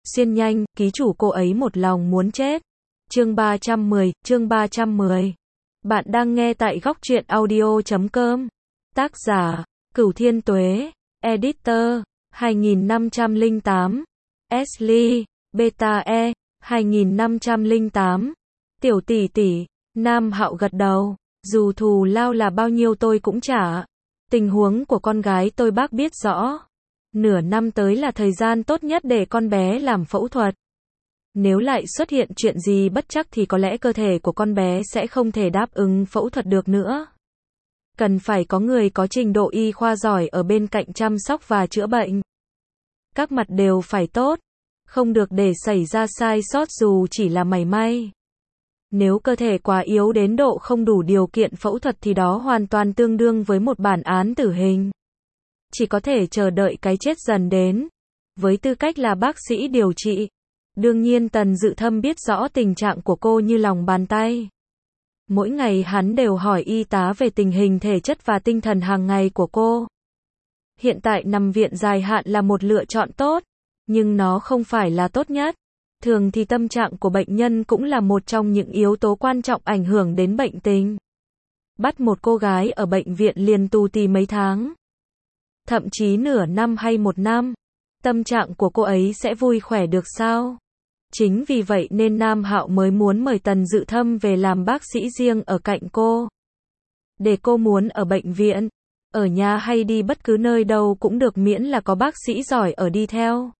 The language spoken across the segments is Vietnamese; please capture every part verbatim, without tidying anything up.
Xuyên nhanh, ký chủ cô ấy một lòng muốn chết. Chương ba trăm mười, chương ba trăm mười. Bạn đang nghe tại góc truyện audio chấm com. Tác giả, Cửu Thiên Tuế. Editor, hai nghìn năm trăm lẻ tám. Ashley, Beta E, hai nghìn năm trăm lẻ tám. Tiểu tỷ tỷ, Nam Hạo gật đầu. Dù thù lao là bao nhiêu tôi cũng trả. Tình huống của con gái tôi bác biết rõ. Nửa năm tới là thời gian tốt nhất để con bé làm phẫu thuật. Nếu lại xuất hiện chuyện gì bất trắc thì có lẽ cơ thể của con bé sẽ không thể đáp ứng phẫu thuật được nữa. Cần phải có người có trình độ y khoa giỏi ở bên cạnh chăm sóc và chữa bệnh. Các mặt đều phải tốt, không được để xảy ra sai sót dù chỉ là mảy may. Nếu cơ thể quá yếu đến độ không đủ điều kiện phẫu thuật thì đó hoàn toàn tương đương với một bản án tử hình. Chỉ có thể chờ đợi cái chết dần đến. Với tư cách là bác sĩ điều trị, đương nhiên Tần Dự Thâm biết rõ tình trạng của cô như lòng bàn tay. Mỗi ngày hắn đều hỏi y tá về tình hình thể chất và tinh thần hàng ngày của cô. Hiện tại nằm viện dài hạn là một lựa chọn tốt, nhưng nó không phải là tốt nhất. Thường thì tâm trạng của bệnh nhân cũng là một trong những yếu tố quan trọng ảnh hưởng đến bệnh tình. Bắt một cô gái ở bệnh viện liền tù tì mấy tháng, thậm chí nửa năm hay một năm, tâm trạng của cô ấy sẽ vui khỏe được sao? Chính vì vậy nên Nam Hạo mới muốn mời Tần Dự Thâm về làm bác sĩ riêng ở cạnh cô. Để cô muốn ở bệnh viện, ở nhà hay đi bất cứ nơi đâu cũng được miễn là có bác sĩ giỏi ở đi theo.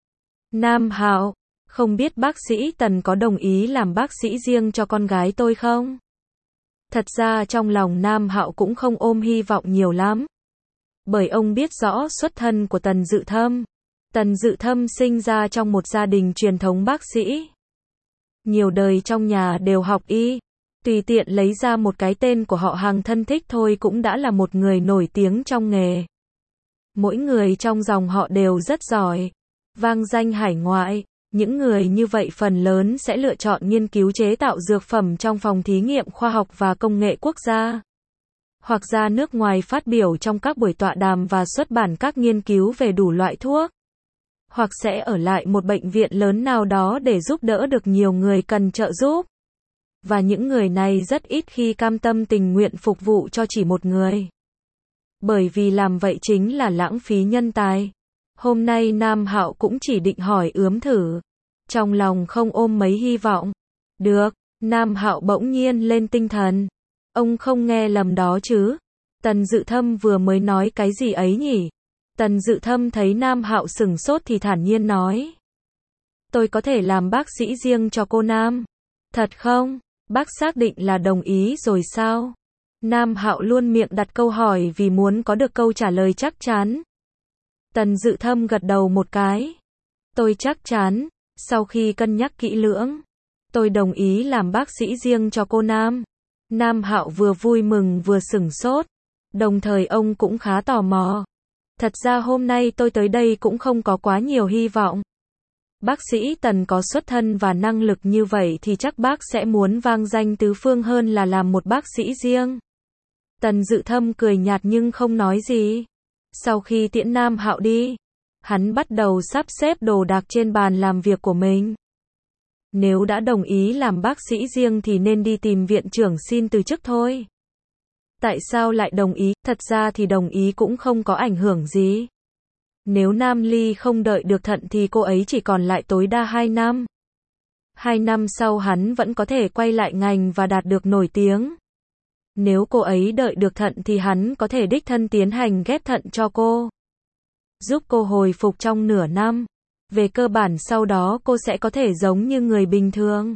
Nam Hạo, không biết bác sĩ Tần có đồng ý làm bác sĩ riêng cho con gái tôi không? Thật ra trong lòng Nam Hạo cũng không ôm hy vọng nhiều lắm. Bởi ông biết rõ xuất thân của Tần Dự Thâm. Tần Dự Thâm sinh ra trong một gia đình truyền thống bác sĩ. Nhiều đời trong nhà đều học y. Tùy tiện lấy ra một cái tên của họ hàng thân thích thôi cũng đã là một người nổi tiếng trong nghề. Mỗi người trong dòng họ đều rất giỏi, vang danh hải ngoại. Những người như vậy phần lớn sẽ lựa chọn nghiên cứu chế tạo dược phẩm trong phòng thí nghiệm khoa học và công nghệ quốc gia. Hoặc ra nước ngoài phát biểu trong các buổi tọa đàm và xuất bản các nghiên cứu về đủ loại thuốc. Hoặc sẽ ở lại một bệnh viện lớn nào đó để giúp đỡ được nhiều người cần trợ giúp. Và những người này rất ít khi cam tâm tình nguyện phục vụ cho chỉ một người. Bởi vì làm vậy chính là lãng phí nhân tài. Hôm nay Nam Hạo cũng chỉ định hỏi ướm thử. Trong lòng không ôm mấy hy vọng. Được, Nam Hạo bỗng nhiên lên tinh thần. Ông không nghe lầm đó chứ? Tần Dự Thâm vừa mới nói cái gì ấy nhỉ? Tần Dự Thâm thấy Nam Hạo sửng sốt thì thản nhiên nói. Tôi có thể làm bác sĩ riêng cho cô Nam. Thật không? Bác xác định là đồng ý rồi sao? Nam Hạo luôn miệng đặt câu hỏi vì muốn có được câu trả lời chắc chắn. Tần Dự Thâm gật đầu một cái. Tôi chắc chắn, sau khi cân nhắc kỹ lưỡng, tôi đồng ý làm bác sĩ riêng cho cô Nam. Nam Hạo vừa vui mừng vừa sửng sốt, đồng thời ông cũng khá tò mò. Thật ra hôm nay tôi tới đây cũng không có quá nhiều hy vọng. Bác sĩ Tần có xuất thân và năng lực như vậy thì chắc bác sẽ muốn vang danh tứ phương hơn là làm một bác sĩ riêng. Tần Dự Thâm cười nhạt nhưng không nói gì. Sau khi tiễn Nam Hạo đi, hắn bắt đầu sắp xếp đồ đạc trên bàn làm việc của mình. Nếu đã đồng ý làm bác sĩ riêng thì nên đi tìm viện trưởng xin từ chức thôi. Tại sao lại đồng ý? Thật ra thì đồng ý cũng không có ảnh hưởng gì. Nếu Nam Ly không đợi được Thận thì cô ấy chỉ còn lại tối đa hai năm. Hai năm sau hắn vẫn có thể quay lại ngành và đạt được nổi tiếng. Nếu cô ấy đợi được Thận thì hắn có thể đích thân tiến hành ghép thận cho cô. Giúp cô hồi phục trong nửa năm. Về cơ bản sau đó cô sẽ có thể giống như người bình thường.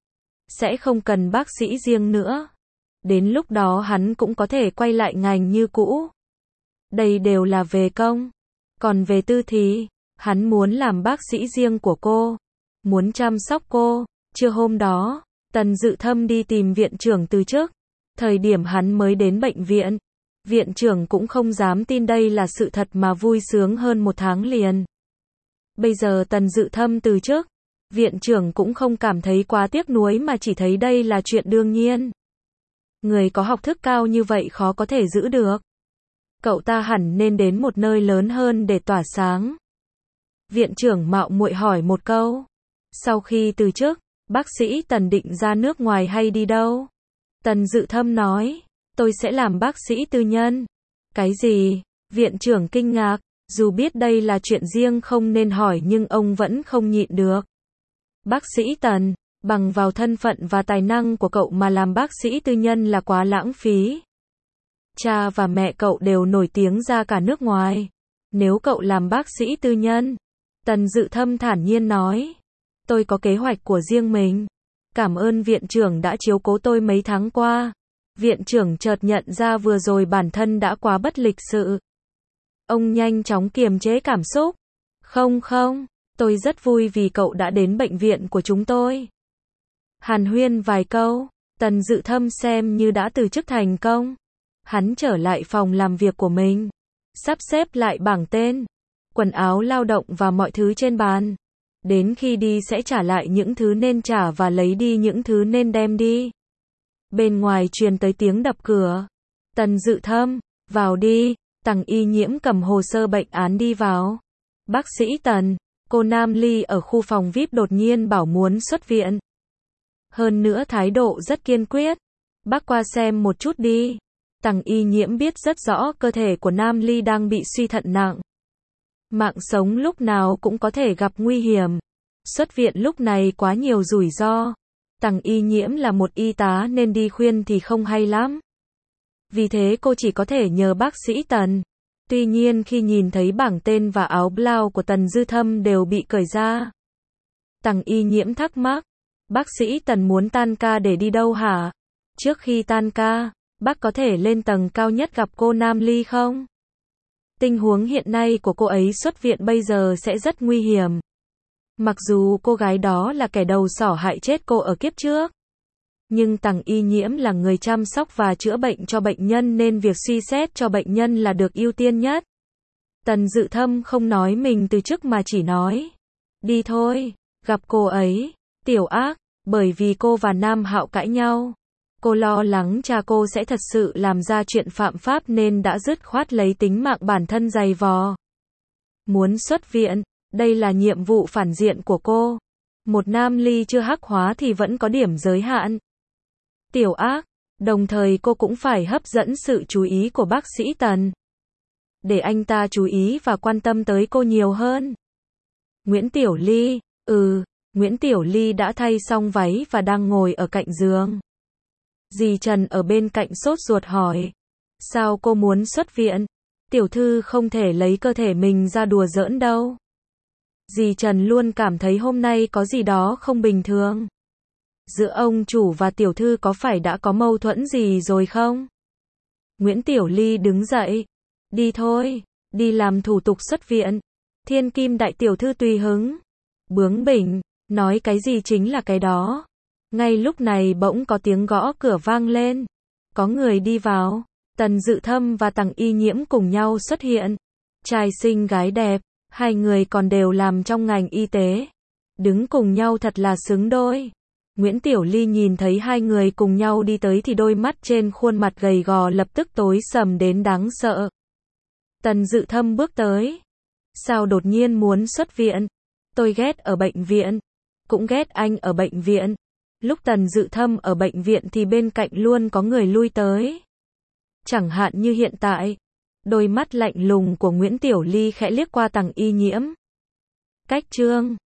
Sẽ không cần bác sĩ riêng nữa. Đến lúc đó hắn cũng có thể quay lại ngành như cũ. Đây đều là về công. Còn về tư thì, hắn muốn làm bác sĩ riêng của cô. Muốn chăm sóc cô. Trưa hôm đó, Tần Dự Thâm đi tìm viện trưởng từ chức. Thời điểm hắn mới đến bệnh viện, viện trưởng cũng không dám tin đây là sự thật mà vui sướng hơn một tháng liền. Bây giờ Tần Dự Thâm từ chức, viện trưởng cũng không cảm thấy quá tiếc nuối mà chỉ thấy đây là chuyện đương nhiên. Người có học thức cao như vậy khó có thể giữ được. Cậu ta hẳn nên đến một nơi lớn hơn để tỏa sáng. Viện trưởng mạo muội hỏi một câu. Sau khi từ chức, bác sĩ Tần định ra nước ngoài hay đi đâu? Tần Dự Thâm nói, tôi sẽ làm bác sĩ tư nhân. Cái gì? Viện trưởng kinh ngạc, dù biết đây là chuyện riêng không nên hỏi nhưng ông vẫn không nhịn được. Bác sĩ Tần, bằng vào thân phận và tài năng của cậu mà làm bác sĩ tư nhân là quá lãng phí. Cha và mẹ cậu đều nổi tiếng ra cả nước ngoài. Nếu cậu làm bác sĩ tư nhân, Tần Dự Thâm thản nhiên nói, tôi có kế hoạch của riêng mình. Cảm ơn viện trưởng đã chiếu cố tôi mấy tháng qua. Viện trưởng chợt nhận ra vừa rồi bản thân đã quá bất lịch sự. Ông nhanh chóng kiềm chế cảm xúc. Không không, tôi rất vui vì cậu đã đến bệnh viện của chúng tôi. Hàn huyên vài câu, Tần Dự Thâm xem như đã từ chức thành công. Hắn trở lại phòng làm việc của mình, sắp xếp lại bảng tên, quần áo lao động và mọi thứ trên bàn. Đến khi đi sẽ trả lại những thứ nên trả và lấy đi những thứ nên đem đi. Bên ngoài truyền tới tiếng đập cửa. Tần Dự Thâm, vào đi. Tằng Y Nhiễm cầm hồ sơ bệnh án đi vào. Bác sĩ Tần, cô Nam Ly ở khu phòng vi ai pi đột nhiên bảo muốn xuất viện. Hơn nữa thái độ rất kiên quyết. Bác qua xem một chút đi. Tằng Y Nhiễm biết rất rõ cơ thể của Nam Ly đang bị suy thận nặng. Mạng sống lúc nào cũng có thể gặp nguy hiểm. Xuất viện lúc này quá nhiều rủi ro. Tằng Y Nhiễm là một y tá nên đi khuyên thì không hay lắm. Vì thế cô chỉ có thể nhờ bác sĩ Tần. Tuy nhiên khi nhìn thấy bảng tên và áo blau của Tần Dư Thâm đều bị cởi ra. Tằng Y Nhiễm thắc mắc. Bác sĩ Tần muốn tan ca để đi đâu hả? Trước khi tan ca, bác có thể lên tầng cao nhất gặp cô Nam Ly không? Tình huống hiện nay của cô ấy xuất viện bây giờ sẽ rất nguy hiểm. Mặc dù cô gái đó là kẻ đầu sỏ hại chết cô ở kiếp trước. Nhưng Tằng Y Nhiễm là người chăm sóc và chữa bệnh cho bệnh nhân nên việc suy xét cho bệnh nhân là được ưu tiên nhất. Tần Dự Thâm không nói mình từ chức mà chỉ nói. Đi thôi, gặp cô ấy. Tiểu Ác, bởi vì cô và Nam Hạo cãi nhau. Cô lo lắng cha cô sẽ thật sự làm ra chuyện phạm pháp nên đã dứt khoát lấy tính mạng bản thân giày vò. Muốn xuất viện, đây là nhiệm vụ phản diện của cô. Một Nam Ly chưa hắc hóa thì vẫn có điểm giới hạn. Tiểu Ác, đồng thời cô cũng phải hấp dẫn sự chú ý của bác sĩ Tần. Để anh ta chú ý và quan tâm tới cô nhiều hơn. Nguyễn Tiểu Ly, ừ, Nguyễn Tiểu Ly đã thay xong váy và đang ngồi ở cạnh giường. Dì Trần ở bên cạnh sốt ruột hỏi. Sao cô muốn xuất viện? Tiểu thư không thể lấy cơ thể mình ra đùa giỡn đâu. Dì Trần luôn cảm thấy hôm nay có gì đó không bình thường. Giữa ông chủ và tiểu thư có phải đã có mâu thuẫn gì rồi không? Nguyễn Tiểu Ly đứng dậy. Đi thôi, đi làm thủ tục xuất viện. Thiên Kim đại tiểu thư tùy hứng. Bướng bỉnh, nói cái gì chính là cái đó. Ngay lúc này bỗng có tiếng gõ cửa vang lên. Có người đi vào. Tần Dự Thâm và Tằng Y Nhiễm cùng nhau xuất hiện. Trai xinh gái đẹp, hai người còn đều làm trong ngành y tế. Đứng cùng nhau thật là xứng đôi. Nguyễn Tiểu Ly nhìn thấy hai người cùng nhau đi tới thì đôi mắt trên khuôn mặt gầy gò lập tức tối sầm đến đáng sợ. Tần Dự Thâm bước tới. Sao đột nhiên muốn xuất viện? Tôi ghét ở bệnh viện. Cũng ghét anh ở bệnh viện. Lúc Tần Dự Thâm ở bệnh viện thì bên cạnh luôn có người lui tới. Chẳng hạn như hiện tại. Đôi mắt lạnh lùng của Nguyễn Tiểu Ly khẽ liếc qua Tằng Y Nhiễm. Cách chương